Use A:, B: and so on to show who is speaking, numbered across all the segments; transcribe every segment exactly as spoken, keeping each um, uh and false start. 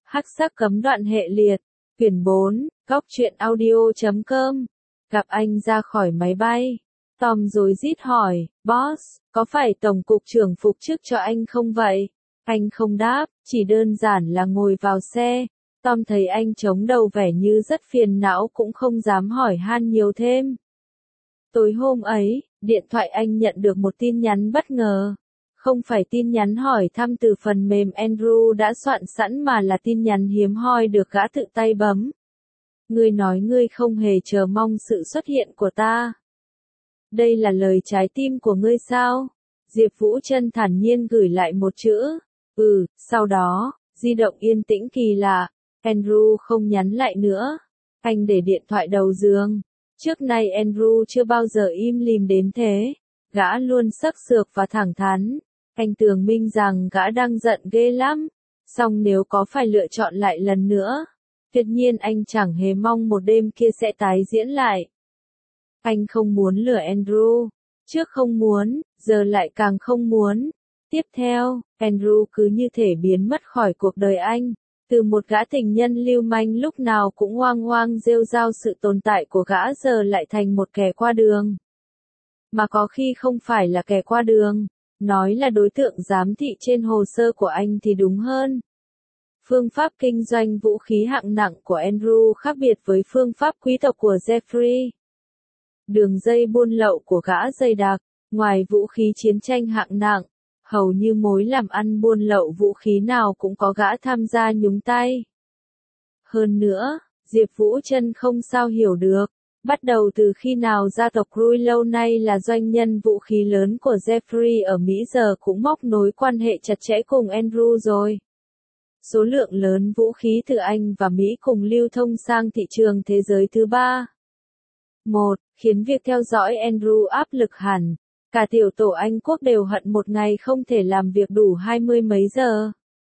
A: Hắc sắc cấm đoạn hệ liệt. Quyển bốn, góc truyện audio chấm com. Gặp anh ra khỏi máy bay. Tom rối rít hỏi, boss, có phải tổng cục trưởng phục chức cho anh không vậy? Anh không đáp, chỉ đơn giản là ngồi vào xe. Tom thấy anh chống đầu vẻ như rất phiền não cũng không dám hỏi han nhiều thêm. Tối hôm ấy, điện thoại anh nhận được một tin nhắn bất ngờ. Không phải tin nhắn hỏi thăm từ phần mềm Andrew đã soạn sẵn mà là tin nhắn hiếm hoi được gã tự tay bấm. Ngươi nói ngươi không hề chờ mong sự xuất hiện của ta. Đây là lời trái tim của ngươi sao? Diệp Vũ Trân thản nhiên gửi lại một chữ. Ừ, sau đó, di động yên tĩnh kỳ lạ. Andrew không nhắn lại nữa. Anh để điện thoại đầu giường. Trước nay Andrew chưa bao giờ im lìm đến thế. Gã luôn sắc sược và thẳng thắn. Anh tường minh rằng gã đang giận ghê lắm. Song nếu có phải lựa chọn lại lần nữa, tuyệt nhiên anh chẳng hề mong một đêm kia sẽ tái diễn lại. Anh không muốn lừa Andrew. Trước không muốn, giờ lại càng không muốn. Tiếp theo, Andrew cứ như thể biến mất khỏi cuộc đời anh. Từ một gã tình nhân lưu manh lúc nào cũng hoang hoang rêu rao sự tồn tại của gã giờ lại thành một kẻ qua đường. Mà có khi không phải là kẻ qua đường, nói là đối tượng giám thị trên hồ sơ của anh thì đúng hơn. Phương pháp kinh doanh vũ khí hạng nặng của Andrew khác biệt với phương pháp quý tộc của Jeffrey. Đường dây buôn lậu của gã dày đặc, ngoài vũ khí chiến tranh hạng nặng, hầu như mối làm ăn buôn lậu vũ khí nào cũng có gã tham gia nhúng tay. Hơn nữa, Diệp Vũ Trân không sao hiểu được, bắt đầu từ khi nào gia tộc Rui lâu nay là doanh nhân vũ khí lớn của Jeffrey ở Mỹ giờ cũng móc nối quan hệ chặt chẽ cùng Andrew rồi. Số lượng lớn vũ khí từ Anh và Mỹ cùng lưu thông sang thị trường thế giới thứ ba. Một, khiến việc theo dõi Andrew áp lực hẳn. Cả tiểu tổ Anh quốc đều hận một ngày không thể làm việc đủ hai mươi mấy giờ.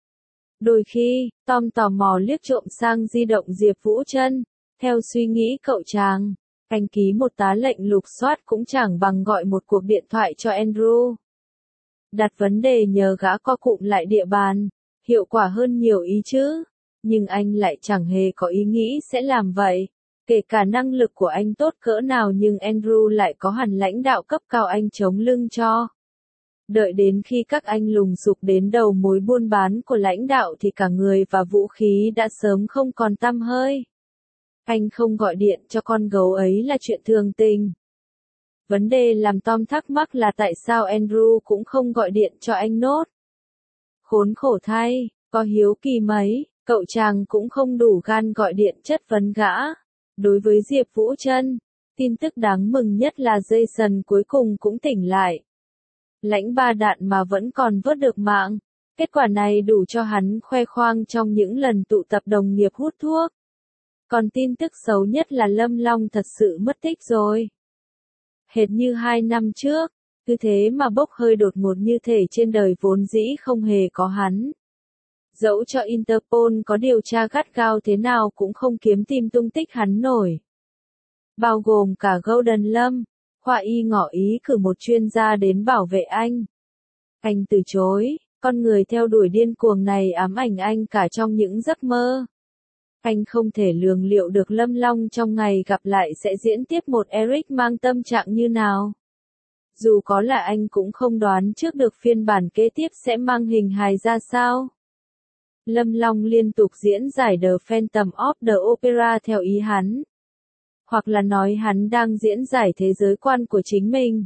A: Đôi khi, Tom tò mò liếc trộm sang di động Diệp Vũ Trân. Theo suy nghĩ cậu chàng, anh ký một tá lệnh lục soát cũng chẳng bằng gọi một cuộc điện thoại cho Andrew. Đặt vấn đề nhờ gã co cụm lại địa bàn, hiệu quả hơn nhiều ý chứ. Nhưng anh lại chẳng hề có ý nghĩ sẽ làm vậy. Kể cả năng lực của anh tốt cỡ nào nhưng Andrew lại có hẳn lãnh đạo cấp cao anh chống lưng cho. Đợi đến khi các anh lùng sục đến đầu mối buôn bán của lãnh đạo thì cả người và vũ khí đã sớm không còn tăm hơi. Anh không gọi điện cho con gấu ấy là chuyện thường tình. Vấn đề làm Tom thắc mắc là tại sao Andrew cũng không gọi điện cho anh nốt. Khốn khổ thay, có hiếu kỳ mấy, cậu chàng cũng không đủ gan gọi điện chất vấn gã. Đối với Diệp Vũ Trân, tin tức đáng mừng nhất là Jason cuối cùng cũng tỉnh lại. Lãnh ba đạn mà vẫn còn vớt được mạng. Kết quả này đủ cho hắn khoe khoang trong những lần tụ tập đồng nghiệp hút thuốc. Còn tin tức xấu nhất là Lâm Long thật sự mất tích rồi. Hệt như hai năm trước, cứ thế mà bốc hơi đột ngột như thể trên đời vốn dĩ không hề có hắn. Dẫu cho Interpol có điều tra gắt gao thế nào cũng không kiếm tìm tung tích hắn nổi. Bao gồm cả Golden Lâm, khoa y ngỏ ý cử một chuyên gia đến bảo vệ anh. Anh từ chối, con người theo đuổi điên cuồng này ám ảnh anh cả trong những giấc mơ. Anh không thể lường liệu được Lâm Long trong ngày gặp lại sẽ diễn tiếp một Eric mang tâm trạng như nào. Dù có là anh cũng không đoán trước được phiên bản kế tiếp sẽ mang hình hài ra sao. Lâm Long liên tục diễn giải The Phantom of the Opera theo ý hắn. Hoặc là nói hắn đang diễn giải thế giới quan của chính mình.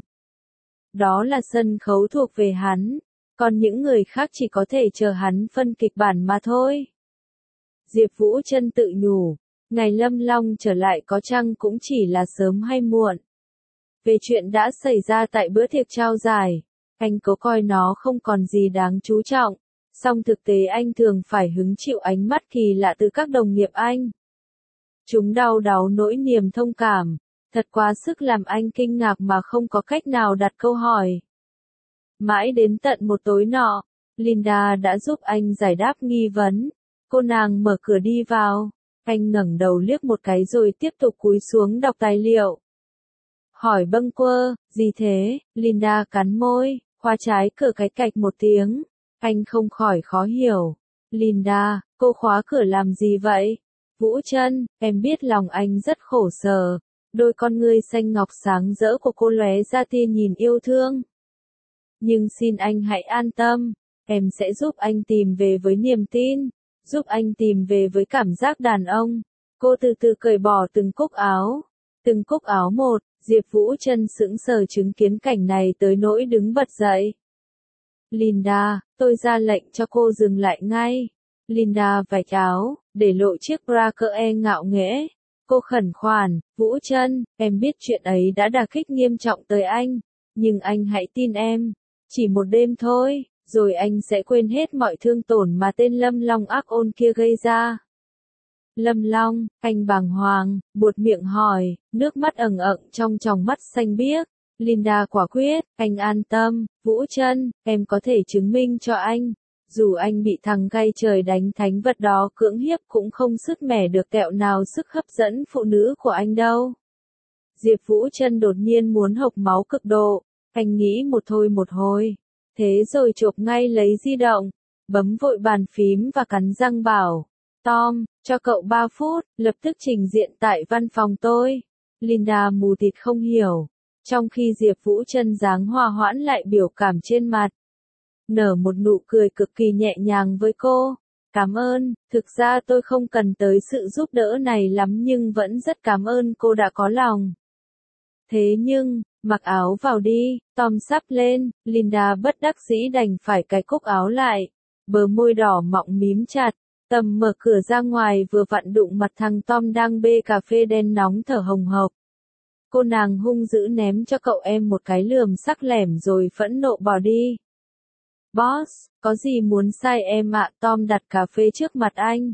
A: Đó là sân khấu thuộc về hắn, còn những người khác chỉ có thể chờ hắn phân kịch bản mà thôi. Diệp Vũ Trân tự nhủ, ngày Lâm Long trở lại có chăng cũng chỉ là sớm hay muộn. Về chuyện đã xảy ra tại bữa tiệc trao giải, anh có coi nó không còn gì đáng chú trọng. Song thực tế anh thường phải hứng chịu ánh mắt kỳ lạ từ các đồng nghiệp anh. Chúng đau đáu nỗi niềm thông cảm, thật quá sức làm anh kinh ngạc mà không có cách nào đặt câu hỏi. Mãi đến tận một tối nọ, Linda đã giúp anh giải đáp nghi vấn. Cô nàng mở cửa đi vào, anh ngẩng đầu liếc một cái rồi tiếp tục cúi xuống đọc tài liệu. Hỏi bâng quơ, gì thế? Linda cắn môi, khóa trái cửa cái cạch một tiếng. Anh không khỏi khó hiểu. Linda, Cô khóa cửa làm gì vậy? Vũ Trân, em biết lòng anh rất khổ sở. Đôi con ngươi xanh ngọc sáng rỡ của cô lóe ra tia nhìn yêu thương. Nhưng xin anh hãy an tâm, em sẽ giúp anh tìm về với niềm tin, giúp anh tìm về với cảm giác đàn ông. Cô từ từ cởi bỏ từng cúc áo, từng cúc áo một, Diệp Vũ Trân sững sờ chứng kiến cảnh này tới nỗi đứng bật dậy. Linda, tôi ra lệnh cho cô dừng lại ngay. Linda vạch áo, để lộ chiếc bra cỡ e ngạo nghễ. Cô khẩn khoản, Vũ Trân, em biết chuyện ấy đã đả kích nghiêm trọng tới anh, nhưng anh hãy tin em, chỉ một đêm thôi, rồi anh sẽ quên hết mọi thương tổn mà tên Lâm Long ác ôn kia gây ra. Lâm Long, anh bàng hoàng, buột miệng hỏi, nước mắt ẩn ẩn trong tròng mắt xanh biếc. Linda quả quyết, anh an tâm, Vũ Trân, em có thể chứng minh cho anh. Dù anh bị thằng cay trời đánh thánh vật đó cưỡng hiếp cũng không sứt mẻ được tẹo nào sức hấp dẫn phụ nữ của anh đâu. Diệp Vũ Trân đột nhiên muốn hộc máu cực độ, anh nghĩ một thôi một hồi. Thế rồi chộp ngay lấy di động, bấm vội bàn phím và cắn răng bảo, Tom, cho cậu ba phút, lập tức trình diện tại văn phòng tôi. Linda mù tịt không hiểu, trong khi Diệp Vũ Trân dáng hòa hoãn lại biểu cảm trên mặt. Nở một nụ cười cực kỳ nhẹ nhàng với cô. Cảm ơn, thực ra tôi không cần tới sự giúp đỡ này lắm nhưng vẫn rất cảm ơn cô đã có lòng. Thế nhưng, mặc áo vào đi, Tom sắp lên, Linda bất đắc dĩ đành phải cài cúc áo lại. Bờ môi đỏ mọng mím chặt, tầm mở cửa ra ngoài vừa vặn đụng mặt thằng Tom đang bê cà phê đen nóng thở hồng hộc. Cô nàng hung dữ ném cho cậu em một cái lườm sắc lẻm rồi phẫn nộ bỏ đi. Boss, có gì muốn sai em ạ? Tom đặt cà phê trước mặt anh.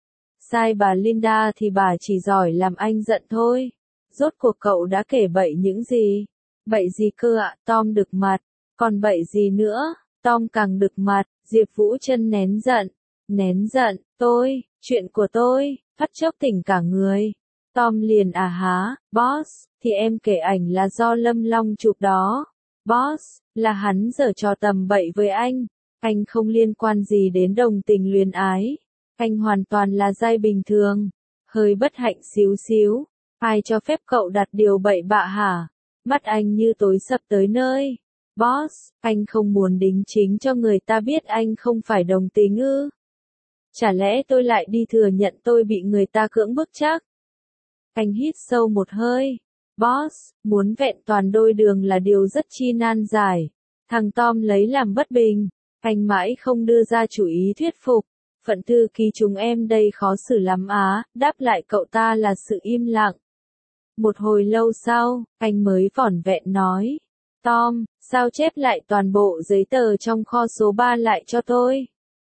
A: Sai bà Linda thì bà chỉ giỏi làm anh giận thôi. Rốt cuộc cậu đã kể bậy những gì? Bậy gì cơ ạ? Tom đực mặt. Còn bậy gì nữa? Tom càng đực mặt. Diệp Vũ Trân nén giận. Nén giận, tôi, chuyện của tôi, phát chốc tỉnh cả người. Tom liền à há, boss, thì em kể ảnh là do Lâm Long chụp đó. Boss, là hắn giở trò tầm bậy với anh. Anh không liên quan gì đến đồng tình luyến ái. Anh hoàn toàn là giai bình thường. Hơi bất hạnh xíu xíu. Ai cho phép cậu đặt điều bậy bạ hả? Mắt anh như tối sập tới nơi. Boss, anh không muốn đính chính cho người ta biết anh không phải đồng tình ư? Chả lẽ tôi lại đi thừa nhận tôi bị người ta cưỡng bức chắc? Anh hít sâu một hơi. Boss, muốn vẹn toàn đôi đường là điều rất chi nan giải. Thằng Tom lấy làm bất bình. Anh mãi không đưa ra chủ ý thuyết phục. Phận thư ký chúng em đây khó xử lắm á, đáp lại cậu ta là sự im lặng. Một hồi lâu sau, anh mới vỏn vẹn nói. Tom, sao chép lại toàn bộ giấy tờ trong kho số ba lại cho tôi?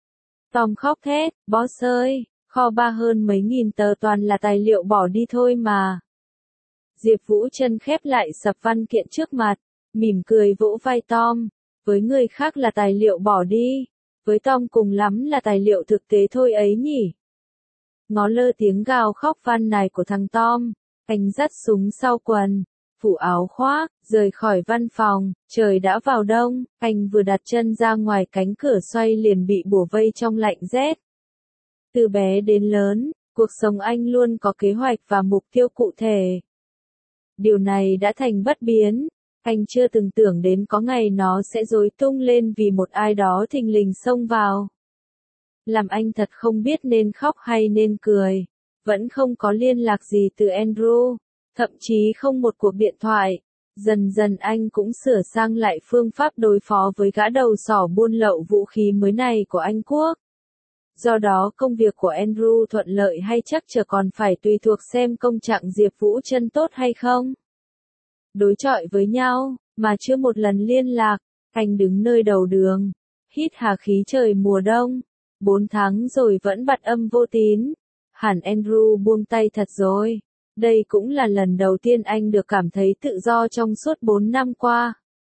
A: Tom khóc thét, boss ơi, kho ba hơn mấy nghìn tờ toàn là tài liệu bỏ đi thôi mà. Diệp Vũ Trân khép lại sập văn kiện trước mặt, mỉm cười vỗ vai Tom. Với người khác là tài liệu bỏ đi, với Tom cùng lắm là tài liệu thực tế thôi ấy nhỉ. Ngó lơ tiếng gào khóc van nài của thằng Tom, anh dắt súng sau quần, phủ áo khoác, rời khỏi văn phòng. Trời đã vào đông, anh vừa đặt chân ra ngoài cánh cửa xoay liền bị bủa vây trong lạnh rét. Từ bé đến lớn, cuộc sống anh luôn có kế hoạch và mục tiêu cụ thể. Điều này đã thành bất biến. Anh chưa từng tưởng đến có ngày nó sẽ rối tung lên vì một ai đó thình lình xông vào. Làm anh thật không biết nên khóc hay nên cười. Vẫn không có liên lạc gì từ Andrew, thậm chí không một cuộc điện thoại. Dần dần anh cũng sửa sang lại phương pháp đối phó với gã đầu sỏ buôn lậu vũ khí mới này của Anh Quốc. Do đó công việc của Andrew thuận lợi hay chắc chờ còn phải tùy thuộc xem công trạng Diệp Vũ Trân tốt hay không. Đối chọi với nhau, mà chưa một lần liên lạc, anh đứng nơi đầu đường, hít hà khí trời mùa đông, bốn tháng rồi vẫn bặt âm vô tín. Hẳn Andrew buông tay thật rồi. Đây cũng là lần đầu tiên anh được cảm thấy tự do trong suốt bốn năm qua.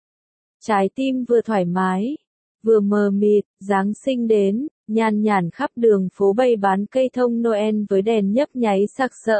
A: Trái tim vừa thoải mái, vừa mờ mịt, Giáng sinh đến, nhan nhản khắp đường phố bày bán cây thông Noel với đèn nhấp nháy sặc sỡ.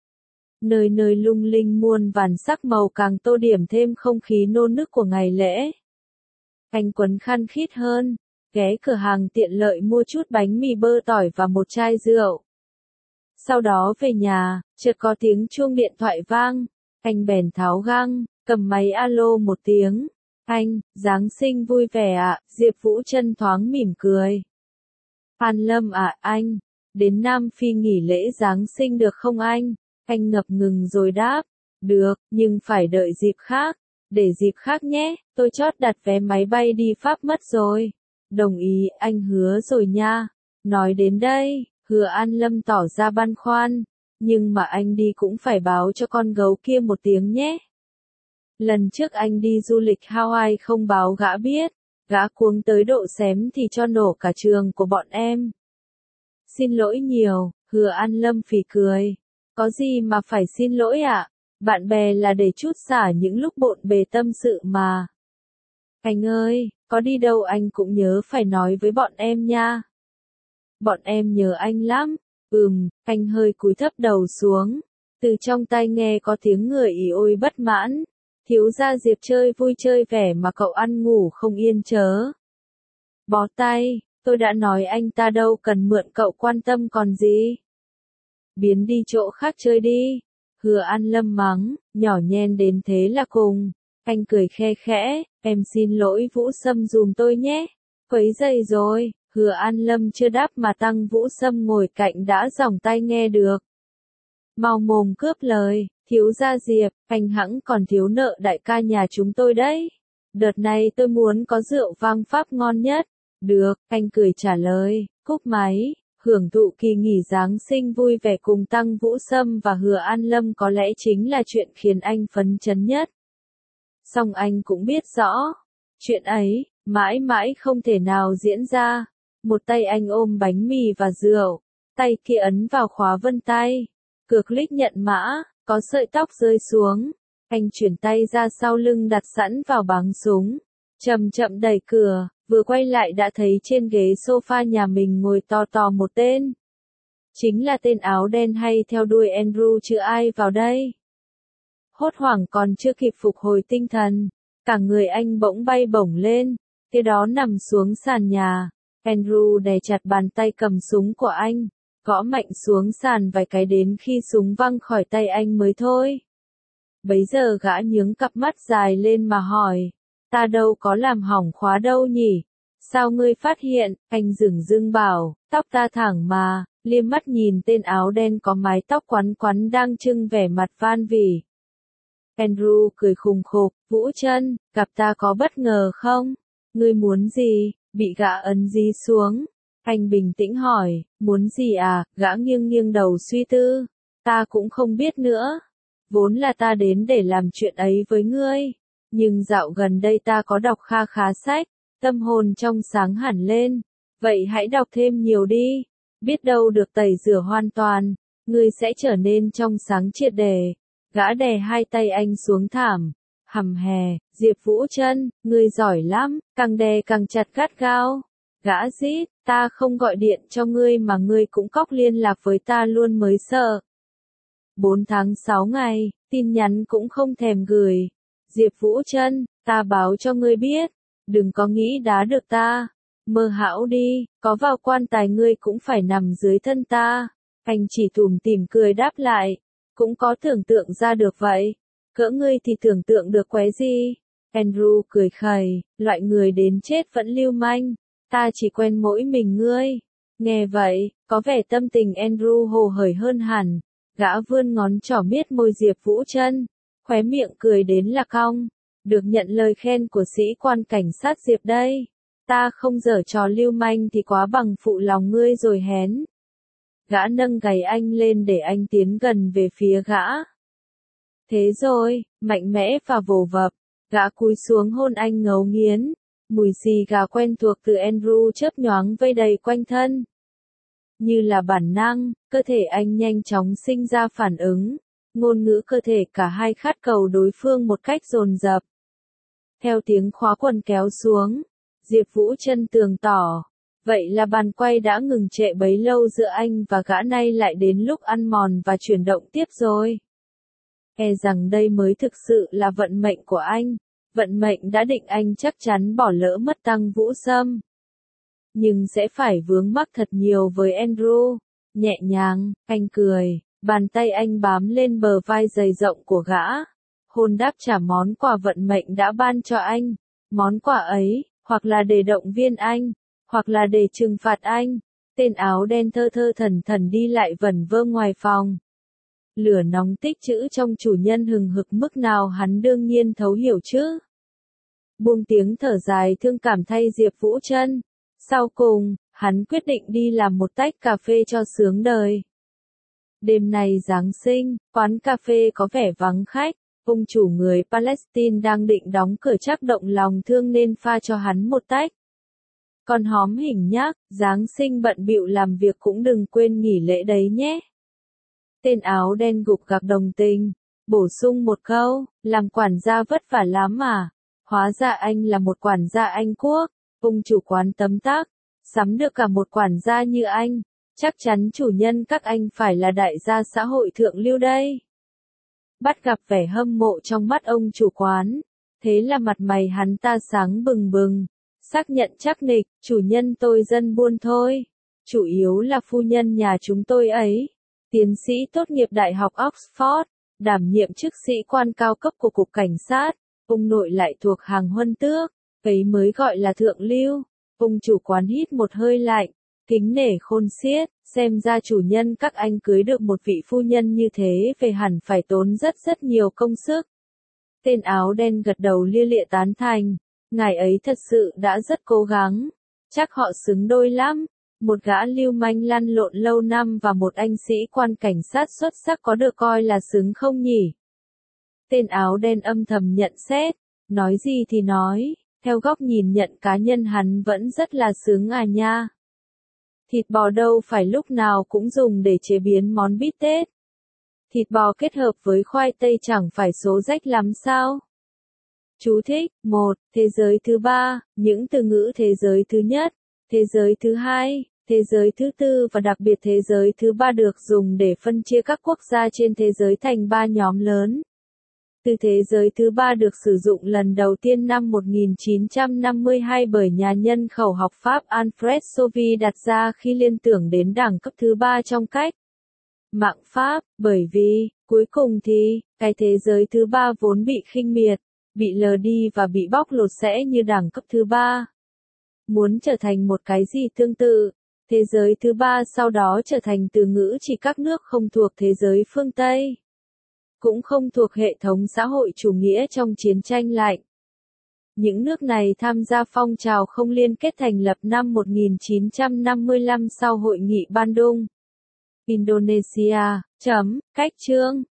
A: Nơi nơi lung linh muôn vàn sắc màu càng tô điểm thêm không khí nô nức của ngày lễ. Anh quấn khăn khít hơn, ghé cửa hàng tiện lợi mua chút bánh mì bơ tỏi và một chai rượu. Sau đó về nhà, chợt có tiếng chuông điện thoại vang, anh bèn tháo găng, cầm máy alo một tiếng. Anh, Giáng sinh vui vẻ ạ, Diệp Vũ Trân thoáng mỉm cười. An Lâm ạ, anh, đến Nam Phi nghỉ lễ Giáng sinh được không anh? Anh ngập ngừng rồi đáp, được, nhưng phải đợi dịp khác, để dịp khác nhé, tôi chót đặt vé máy bay đi Pháp mất rồi. Đồng ý, anh hứa rồi nha. Nói đến đây, Hứa An Lâm tỏ ra băn khoăn, nhưng mà anh đi cũng phải báo cho con gấu kia một tiếng nhé. Lần trước anh đi du lịch Hawaii không báo gã biết, gã cuống tới độ xém thì cho nổ cả trường của bọn em. Xin lỗi nhiều, Hứa An Lâm phì cười. Có gì mà phải xin lỗi ạ, à? Bạn bè là để trút xả những lúc bộn bề tâm sự mà. Anh ơi, có đi đâu anh cũng nhớ phải nói với bọn em nha. Bọn em nhớ anh lắm. Ừm, anh hơi cúi thấp đầu xuống. Từ trong tai nghe có tiếng người ỉ ôi bất mãn. Thiếu gia Diệp chơi vui chơi vẻ mà cậu ăn ngủ không yên chớ. Bó tay, tôi đã nói anh ta đâu cần mượn cậu quan tâm còn gì. Biến đi chỗ khác chơi đi. Hứa An Lâm mắng, nhỏ nhen đến thế là cùng. Anh cười khe khẽ, em xin lỗi Vũ Sâm dùm tôi nhé. Quấy rầy rồi, Hứa An Lâm chưa đáp mà Tăng Vũ Sâm ngồi cạnh đã giỏng tai nghe được. Mau mồm cướp lời, thiếu gia Diệp, anh hẵng còn thiếu nợ đại ca nhà chúng tôi đấy. Đợt này tôi muốn có rượu vang Pháp ngon nhất. Được, anh cười trả lời, cúp máy. Hưởng thụ kỳ nghỉ Giáng sinh vui vẻ cùng Tăng Vũ Sâm và Hứa An Lâm có lẽ chính là chuyện khiến anh phấn chấn nhất. Song anh cũng biết rõ, chuyện ấy, mãi mãi không thể nào diễn ra. Một tay anh ôm bánh mì và rượu, tay kia ấn vào khóa vân tay. Cược click nhận mã, có sợi tóc rơi xuống. Anh chuyển tay ra sau lưng đặt sẵn vào báng súng. Chậm chậm đẩy cửa, vừa quay lại đã thấy trên ghế sofa nhà mình ngồi to to một tên. Chính là tên áo đen hay theo đuôi Andrew chứ ai vào đây. Hốt hoảng còn chưa kịp phục hồi tinh thần, cả người anh bỗng bay bổng lên, kế đó nằm xuống sàn nhà. Andrew đè chặt bàn tay cầm súng của anh, gõ mạnh xuống sàn vài cái đến khi súng văng khỏi tay anh mới thôi. Bấy giờ gã nhướng cặp mắt dài lên mà hỏi, ta đâu có làm hỏng khóa đâu nhỉ? Sao ngươi phát hiện? Anh dửng dưng bảo, tóc ta thẳng mà, liếc mắt nhìn tên áo đen có mái tóc quắn quắn đang trưng vẻ mặt van vỉ. Andrew cười khùng khục, Vũ Trân, gặp ta có bất ngờ không? Ngươi muốn gì? Bị gã ấn dí xuống. Anh bình tĩnh hỏi, muốn gì à? Gã nghiêng nghiêng đầu suy tư. Ta cũng không biết nữa. Vốn là ta đến để làm chuyện ấy với ngươi. Nhưng dạo gần đây ta có đọc kha khá sách, tâm hồn trong sáng hẳn lên. Vậy hãy đọc thêm nhiều đi. Biết đâu được tẩy rửa hoàn toàn, ngươi sẽ trở nên trong sáng triệt để. Gã đè hai tay anh xuống thảm. Hầm hè, Diệp Vũ Trân, ngươi giỏi lắm, càng đè càng chặt gắt gao. Gã rít, ta không gọi điện cho ngươi mà ngươi cũng cóc liên lạc với ta luôn mới sợ. Bốn tháng sáu ngày, tin nhắn cũng không thèm gửi. Diệp Vũ Trân, ta báo cho ngươi biết, đừng có nghĩ đá được ta. Mơ hão đi, có vào quan tài ngươi cũng phải nằm dưới thân ta. Anh chỉ tủm tỉm cười đáp lại, cũng có tưởng tượng ra được vậy. Cỡ ngươi thì tưởng tượng được quái gì? Andrew cười khẩy, loại người đến chết vẫn lưu manh. Ta chỉ quen mỗi mình ngươi. Nghe vậy, có vẻ tâm tình Andrew hồ hởi hơn hẳn. Gã vươn ngón trỏ miết môi Diệp Vũ Trân, khóe miệng cười đến là cong. Được nhận lời khen của sĩ quan cảnh sát Diệp đây. Ta không giở trò lưu manh thì quá bằng phụ lòng ngươi rồi hén. Gã nâng gáy anh lên để anh tiến gần về phía gã. Thế rồi, mạnh mẽ và vồ vập, gã cúi xuống hôn anh ngấu nghiến. Mùi xì gà quen thuộc từ Andrew chớp nhoáng vây đầy quanh thân. Như là bản năng, cơ thể anh nhanh chóng sinh ra phản ứng. Ngôn ngữ cơ thể cả hai khát cầu đối phương một cách dồn dập. Theo tiếng khóa quần kéo xuống, Diệp Vũ Trân tường tỏ. Vậy là bàn quay đã ngừng trệ bấy lâu giữa anh và gã, nay lại đến lúc ăn mòn và chuyển động tiếp rồi. E rằng đây mới thực sự là vận mệnh của anh. Vận mệnh đã định anh chắc chắn bỏ lỡ mất Tăng Vũ Sâm. nhưng sẽ phải vướng mắc thật nhiều với Andrew. Nhẹ nhàng, anh cười, bàn tay anh bám lên bờ vai dày rộng của gã. Hôn đáp trả món quà vận mệnh đã ban cho anh. Món quà ấy, hoặc là để động viên anh, hoặc là để trừng phạt anh. Tên áo đen thơ thơ thẩn thẩn đi lại vẩn vơ ngoài phòng. Lửa nóng tích trữ trong chủ nhân hừng hực mức nào hắn đương nhiên thấu hiểu chứ. Buông tiếng thở dài thương cảm thay Diệp Vũ Trân. Sau cùng, hắn quyết định đi làm một tách cà phê cho sướng đời. Đêm này Giáng sinh, quán cà phê có vẻ vắng khách. Ông chủ người Palestine đang định đóng cửa chắc động lòng thương nên pha cho hắn một tách. Con hóm hình nhác, Giáng sinh bận bịu làm việc cũng đừng quên nghỉ lễ đấy nhé. Tên áo đen gục gặc đồng tình, bổ sung một câu, làm quản gia vất vả lắm mà. Hóa ra anh là một quản gia Anh Quốc. Ông chủ quán tấm tắc, sắm được cả một quản gia như anh, chắc chắn chủ nhân các anh phải là đại gia xã hội thượng lưu đây. Bắt gặp vẻ hâm mộ trong mắt ông chủ quán, thế là mặt mày hắn ta sáng bừng bừng, xác nhận chắc nịch, chủ nhân tôi dân buôn thôi, chủ yếu là phu nhân nhà chúng tôi ấy, tiến sĩ tốt nghiệp Đại học Oxford, đảm nhiệm chức sĩ quan cao cấp của Cục Cảnh sát, ông nội lại thuộc hàng huân tước, ấy mới gọi là thượng lưu. Ông chủ quán hít một hơi lạnh, kính nể khôn xiết, xem ra chủ nhân các anh cưới được một vị phu nhân như thế về hẳn phải tốn rất rất nhiều công sức. Tên áo đen gật đầu lia lịa tán thành, ngài ấy thật sự đã rất cố gắng, chắc họ xứng đôi lắm, một gã lưu manh lăn lộn lâu năm và một anh sĩ quan cảnh sát xuất sắc có được coi là xứng không nhỉ? Tên áo đen âm thầm nhận xét, nói gì thì nói, theo góc nhìn nhận cá nhân hắn vẫn rất là sướng à nha. Thịt bò đâu phải lúc nào cũng dùng để chế biến món bít tết. Thịt bò kết hợp với khoai tây chẳng phải số rách lắm sao? Chú thích, một. Thế giới thứ ba, những từ ngữ thế giới thứ nhất, thế giới thứ hai, thế giới thứ tư và đặc biệt thế giới thứ ba được dùng để phân chia các quốc gia trên thế giới thành ba nhóm lớn. Từ thế giới thứ ba được sử dụng lần đầu tiên năm một nghìn chín trăm năm mươi hai bởi nhà nhân khẩu học Pháp Alfred Sauvy đặt ra khi liên tưởng đến đẳng cấp thứ ba trong cách mạng Pháp, bởi vì, cuối cùng thì, cái thế giới thứ ba vốn bị khinh miệt, bị lờ đi và bị bóc lột sẽ như đẳng cấp thứ ba. Muốn trở thành một cái gì tương tự, thế giới thứ ba sau đó trở thành từ ngữ chỉ các nước không thuộc thế giới phương Tây. Cũng không thuộc hệ thống xã hội chủ nghĩa trong chiến tranh lạnh. Những nước này tham gia phong trào không liên kết thành lập năm một nghìn chín trăm năm mươi lăm sau hội nghị Bandung. Indonesia, chấm, cách chương.